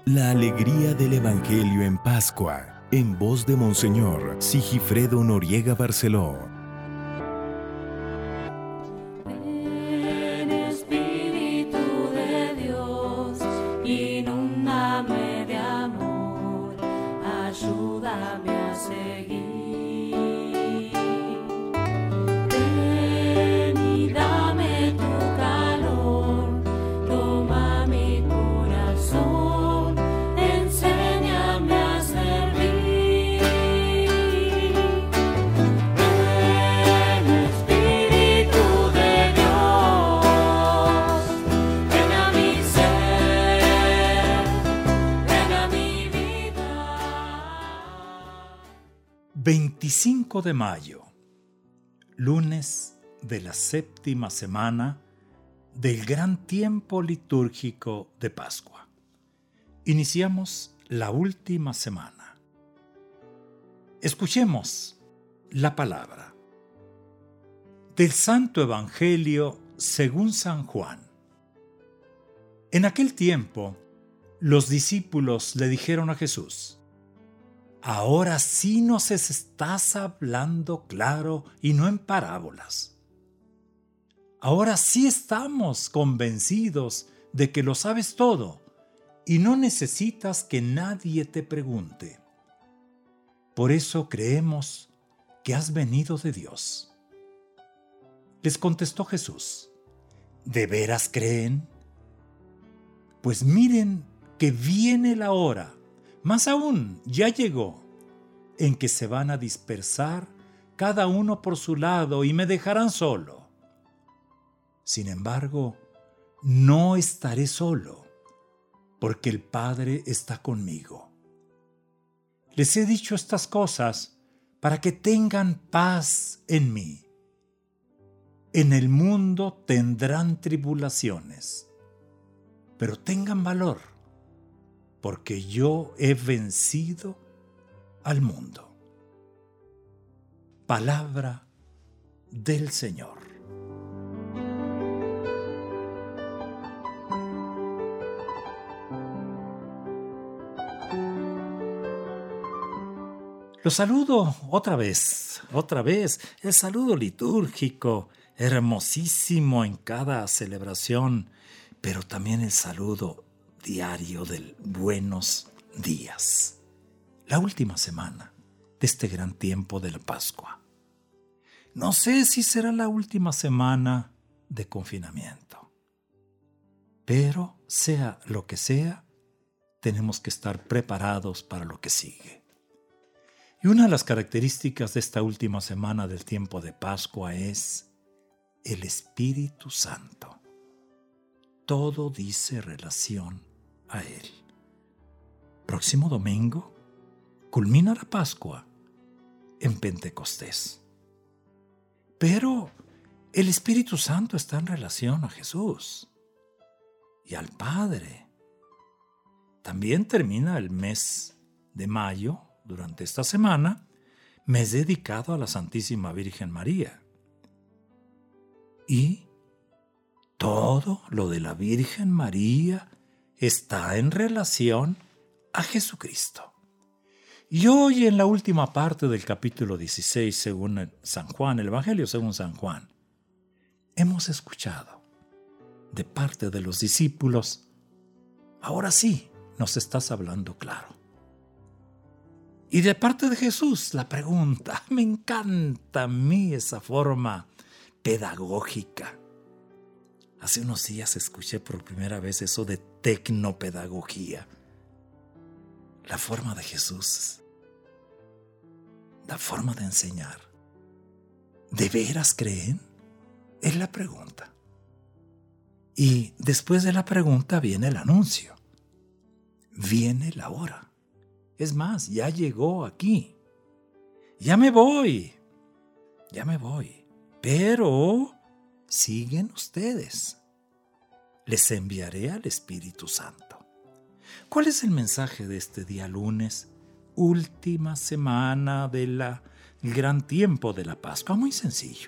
La alegría del Evangelio en Pascua, en voz de Monseñor Sigifredo Noriega Barceló. Ven, Espíritu de Dios, inúndame de amor, ayúdame a seguir. Ven y dame tu calor, toma mi corazón, enséñame a servir. Ven, Espíritu de Dios, ven a mi ser, ven a mi vida. 25 de mayo, lunes de la séptima semana del gran tiempo litúrgico de Pascua. Iniciamos la última semana. Escuchemos la palabra del Santo Evangelio según San Juan. En aquel tiempo, los discípulos le dijeron a Jesús: ahora sí nos estás hablando claro y no en parábolas. Ahora sí estamos convencidos de que lo sabes todo y no necesitas que nadie te pregunte. Por eso creemos que has venido de Dios. Les contestó Jesús: ¿de veras creen? Pues miren que viene la hora, más aún ya llegó, en que se van a dispersar cada uno por su lado y me dejarán solo. Sin embargo, no estaré solo, porque el Padre está conmigo. Les he dicho estas cosas para que tengan paz en mí. En el mundo tendrán tribulaciones, pero tengan valor, porque yo he vencido al mundo. Palabra del Señor. Los saludo otra vez, el saludo litúrgico, hermosísimo en cada celebración, pero también el saludo diario del buenos días. La última semana de este gran tiempo de la Pascua. No sé si será la última semana de confinamiento, pero sea lo que sea, tenemos que estar preparados para lo que sigue. Y una de las características de esta última semana del tiempo de Pascua es el Espíritu Santo. Todo dice relación a Él. Próximo domingo culmina la Pascua en Pentecostés. Pero el Espíritu Santo está en relación a Jesús y al Padre. También termina el mes de mayo, durante esta semana, mes dedicado a la Santísima Virgen María. Y todo lo de la Virgen María está en relación a Jesucristo. Y hoy, en la última parte del capítulo 16, según San Juan, el Evangelio según San Juan, hemos escuchado de parte de los discípulos: ahora sí nos estás hablando claro. Y de parte de Jesús, la pregunta. Me encanta a mí esa forma pedagógica. Hace unos días escuché por primera vez eso de tecnopedagogía. La forma de Jesús, la forma de enseñar. ¿De veras creen? Es la pregunta. Y después de la pregunta viene el anuncio. Viene la hora. Es más, ya llegó aquí. Ya me voy. Pero siguen ustedes. Les enviaré al Espíritu Santo. ¿Cuál es el mensaje de este día lunes? Última semana del gran tiempo de la Pascua. Muy sencillo.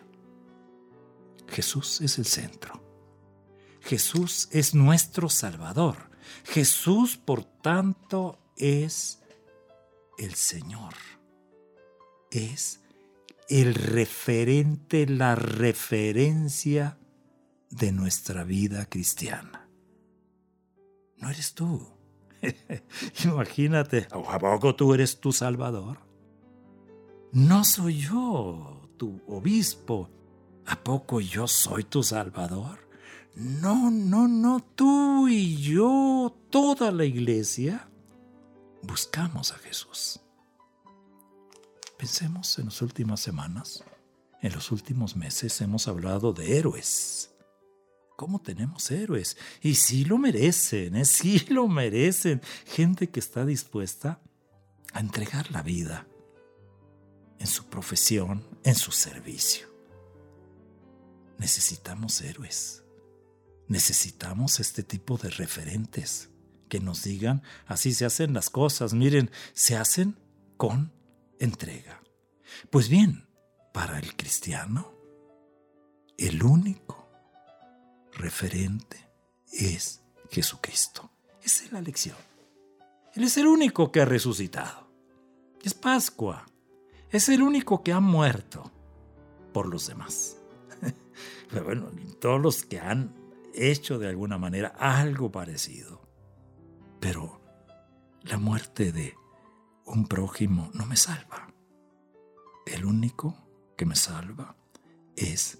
Jesús es el centro. Jesús es nuestro Salvador. Jesús, por tanto, es el Señor. Es el referente, la referencia de nuestra vida cristiana. No eres tú. Imagínate, ¿a poco tú eres tu Salvador? No soy yo tu obispo. ¿A poco yo soy tu Salvador? No, tú y yo, toda la iglesia, buscamos a Jesús. Pensemos en las últimas semanas, en los últimos meses hemos hablado de héroes. ¿Cómo tenemos héroes? Y sí lo merecen, sí lo merecen. Gente que está dispuesta a entregar la vida en su profesión, en su servicio. Necesitamos héroes. Necesitamos este tipo de referentes que nos digan, así se hacen las cosas. Miren, se hacen con entrega. Pues bien, para el cristiano, el único referente es Jesucristo. Esa es la lección. Él es el único que ha resucitado. Es Pascua. Es el único que ha muerto por los demás. Pero bueno, todos los que han hecho de alguna manera algo parecido. Pero la muerte de un prójimo no me salva. El único que me salva es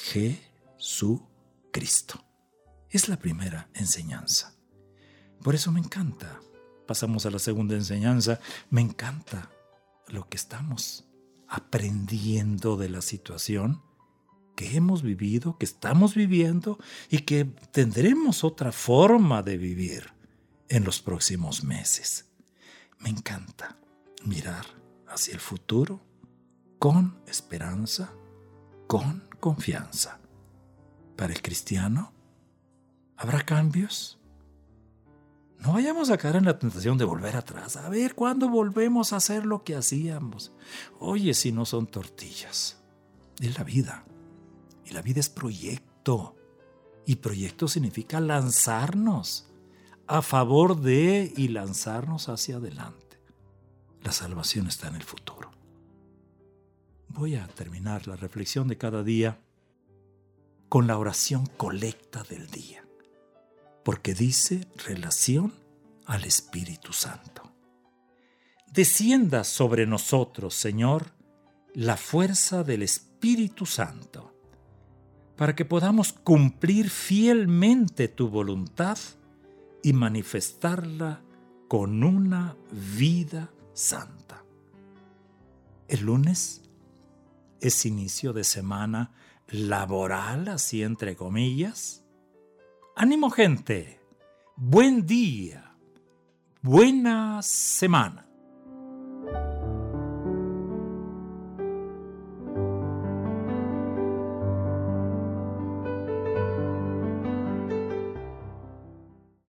Jesucristo. Es la primera enseñanza. Por eso me encanta. Pasamos a la segunda enseñanza. Me encanta lo que estamos aprendiendo de la situación que hemos vivido, que estamos viviendo y que tendremos otra forma de vivir en los próximos meses. Me encanta mirar hacia el futuro con esperanza, con confianza. Para el cristiano, ¿habrá cambios? No vayamos a caer en la tentación de volver atrás. A ver, ¿cuándo volvemos a hacer lo que hacíamos? Oye, si no son tortillas. Es la vida. Y la vida es proyecto. Y proyecto significa lanzarnos a favor de y lanzarnos hacia adelante. La salvación está en el futuro. Voy a terminar la reflexión de cada día con la oración colecta del día, porque dice relación al Espíritu Santo. Descienda sobre nosotros, Señor, la fuerza del Espíritu Santo, para que podamos cumplir fielmente tu voluntad y manifestarla con una vida santa. El lunes es inicio de semana laboral, así entre comillas. ¡Ánimo, gente! ¡Buen día! ¡Buena semana!